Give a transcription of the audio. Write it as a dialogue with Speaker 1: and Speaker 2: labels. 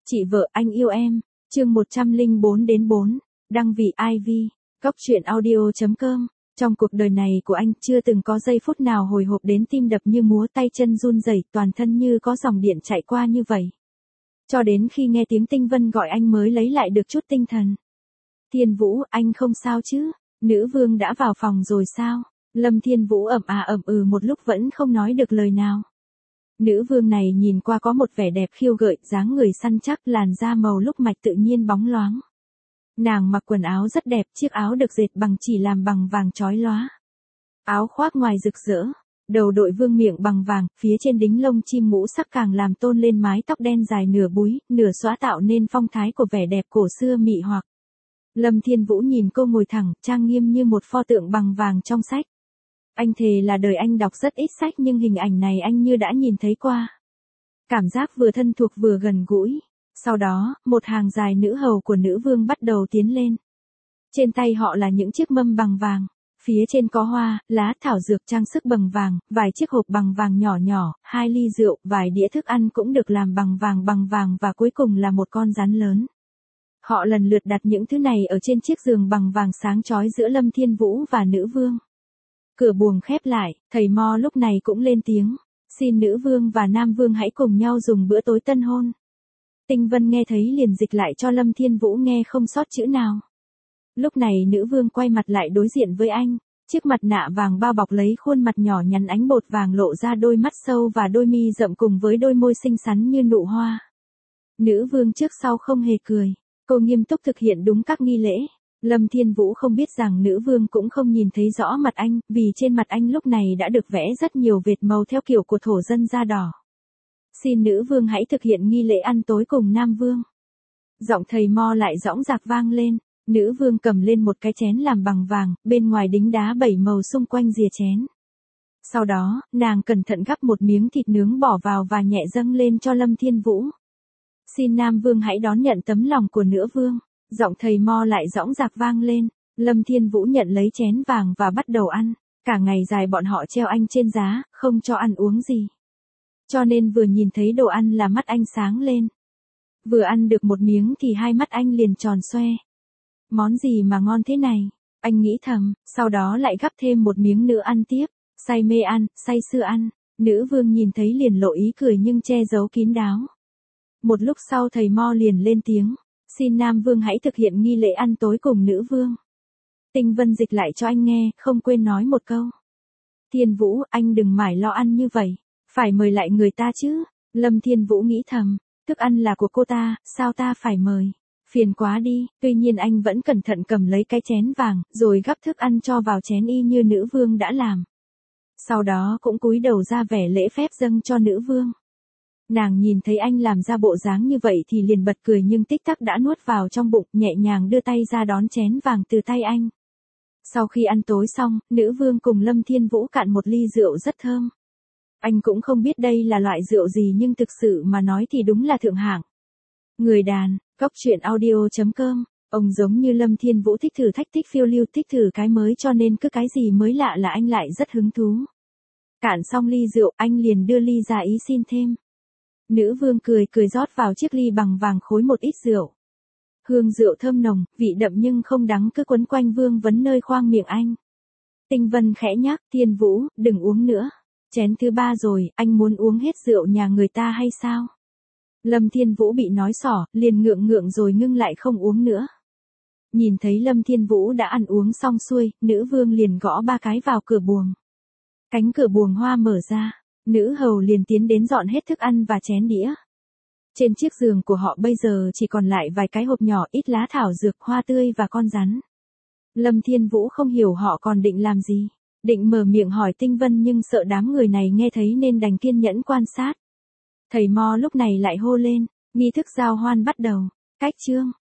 Speaker 1: Chị vợ anh yêu em, chương 104-4, đăng vị Ivy, góc truyện audio.com. Trong cuộc đời này của anh chưa từng có giây phút nào hồi hộp đến tim đập như múa, tay chân run rẩy, toàn thân như có dòng điện chạy qua như vậy. Cho đến khi nghe tiếng Tinh Vân gọi anh mới lấy lại được chút tinh thần. Thiên Vũ, anh không sao chứ? Nữ vương đã vào phòng rồi sao? Lâm Thiên Vũ ậm một lúc vẫn không nói được lời nào. Nữ vương này nhìn qua có một vẻ đẹp khiêu gợi, dáng người săn chắc, làn da màu lúc mạch tự nhiên bóng loáng. Nàng mặc quần áo rất đẹp, chiếc áo được dệt bằng chỉ làm bằng vàng chói lóa. Áo khoác ngoài rực rỡ, đầu đội vương miện bằng vàng, phía trên đính lông chim ngũ sắc càng làm tôn lên mái tóc đen dài nửa búi, nửa xõa tạo nên phong thái của vẻ đẹp cổ xưa mị hoặc. Lâm Thiên Vũ nhìn cô ngồi thẳng, trang nghiêm như một pho tượng bằng vàng trong sách. Anh thề là đời anh đọc rất ít sách nhưng hình ảnh này anh như đã nhìn thấy qua. Cảm giác vừa thân thuộc vừa gần gũi. Sau đó, một hàng dài nữ hầu của nữ vương bắt đầu tiến lên. Trên tay họ là những chiếc mâm bằng vàng. Phía trên có hoa, lá, thảo dược trang sức bằng vàng, vài chiếc hộp bằng vàng nhỏ nhỏ, 2 ly rượu, vài đĩa thức ăn cũng được làm bằng vàng và cuối cùng là một con rắn lớn. Họ lần lượt đặt những thứ này ở trên chiếc giường bằng vàng sáng chói giữa Lâm Thiên Vũ và nữ vương. Cửa buồng khép lại, thầy Mo lúc này cũng lên tiếng. Xin nữ vương và nam vương hãy cùng nhau dùng bữa tối tân hôn. Tinh Vân nghe thấy liền dịch lại cho Lâm Thiên Vũ nghe không sót chữ nào. Lúc này nữ vương quay mặt lại đối diện với anh. Chiếc mặt nạ vàng bao bọc lấy khuôn mặt nhỏ nhắn ánh bột vàng lộ ra đôi mắt sâu và đôi mi rậm cùng với đôi môi xinh xắn như nụ hoa. Nữ vương trước sau không hề cười. Cô nghiêm túc thực hiện đúng các nghi lễ. Lâm Thiên Vũ không biết rằng nữ vương cũng không nhìn thấy rõ mặt anh, vì trên mặt anh lúc này đã được vẽ rất nhiều vệt màu theo kiểu của thổ dân da đỏ. Xin nữ vương hãy thực hiện nghi lễ ăn tối cùng nam vương. Giọng thầy Mo lại dõng dạc vang lên. Nữ vương cầm lên một cái chén làm bằng vàng, bên ngoài đính đá 7 màu xung quanh rìa chén. Sau đó, nàng cẩn thận gắp một miếng thịt nướng bỏ vào và nhẹ dâng lên cho Lâm Thiên Vũ. Xin nam vương hãy đón nhận tấm lòng của nữ vương. Giọng thầy Mo lại dõng dạc vang lên. Lâm Thiên Vũ nhận lấy chén vàng và bắt đầu ăn. Cả ngày dài bọn họ treo anh trên giá, không cho ăn uống gì. Cho nên vừa nhìn thấy đồ ăn là mắt anh sáng lên. Vừa ăn được một miếng thì hai mắt anh liền tròn xoe. Món gì mà ngon thế này? Anh nghĩ thầm, sau đó lại gắp thêm một miếng nữa ăn tiếp. Say mê ăn, say sưa ăn. Nữ vương nhìn thấy liền lộ ý cười nhưng che giấu kín đáo. Một lúc sau thầy Mo liền lên tiếng. Xin nam vương hãy thực hiện nghi lễ ăn tối cùng nữ vương. Tinh Vân dịch lại cho anh nghe, không quên nói một câu. Thiên Vũ, anh đừng mải lo ăn như vậy. Phải mời lại người ta chứ. Lâm Thiên Vũ nghĩ thầm, thức ăn là của cô ta, sao ta phải mời. Phiền quá đi, tuy nhiên anh vẫn cẩn thận cầm lấy cái chén vàng, rồi gắp thức ăn cho vào chén y như nữ vương đã làm. Sau đó cũng cúi đầu ra vẻ lễ phép dâng cho nữ vương. Nàng nhìn thấy anh làm ra bộ dáng như vậy thì liền bật cười nhưng tích tắc đã nuốt vào trong bụng, nhẹ nhàng đưa tay ra đón chén vàng từ tay anh. Sau khi ăn tối xong, nữ vương cùng Lâm Thiên Vũ cạn một ly rượu rất thơm. Anh cũng không biết đây là loại rượu gì nhưng thực sự mà nói thì đúng là thượng hạng. Người đàn, góc truyện audio.com, ông giống như Lâm Thiên Vũ thích thử thách, thích phiêu lưu, thích thử cái mới cho nên cứ cái gì mới lạ là anh lại rất hứng thú. Cạn xong ly rượu, anh liền đưa ly ra ý xin thêm. Nữ vương cười rót vào chiếc ly bằng vàng khối một ít rượu. Hương rượu thơm nồng, vị đậm nhưng không đắng cứ quấn quanh vương vấn nơi khoang miệng anh. Tinh Vân khẽ nhắc, Thiên Vũ, đừng uống nữa. Chén thứ 3 rồi, anh muốn uống hết rượu nhà người ta hay sao? Lâm Thiên Vũ bị nói xỏ, liền ngượng rồi ngưng lại không uống nữa. Nhìn thấy Lâm Thiên Vũ đã ăn uống xong xuôi, nữ vương liền gõ 3 cái vào cửa buồng. Cánh cửa buồng hoa mở ra. Nữ hầu liền tiến đến dọn hết thức ăn và chén đĩa. Trên chiếc giường của họ bây giờ chỉ còn lại vài cái hộp nhỏ, ít lá thảo dược, hoa tươi và con rắn. Lâm Thiên Vũ không hiểu họ còn định làm gì. Định mở miệng hỏi Tinh Vân nhưng sợ đám người này nghe thấy nên đành kiên nhẫn quan sát. Thầy Mo lúc này lại hô lên, nghi thức giao hoan bắt đầu. Cách chương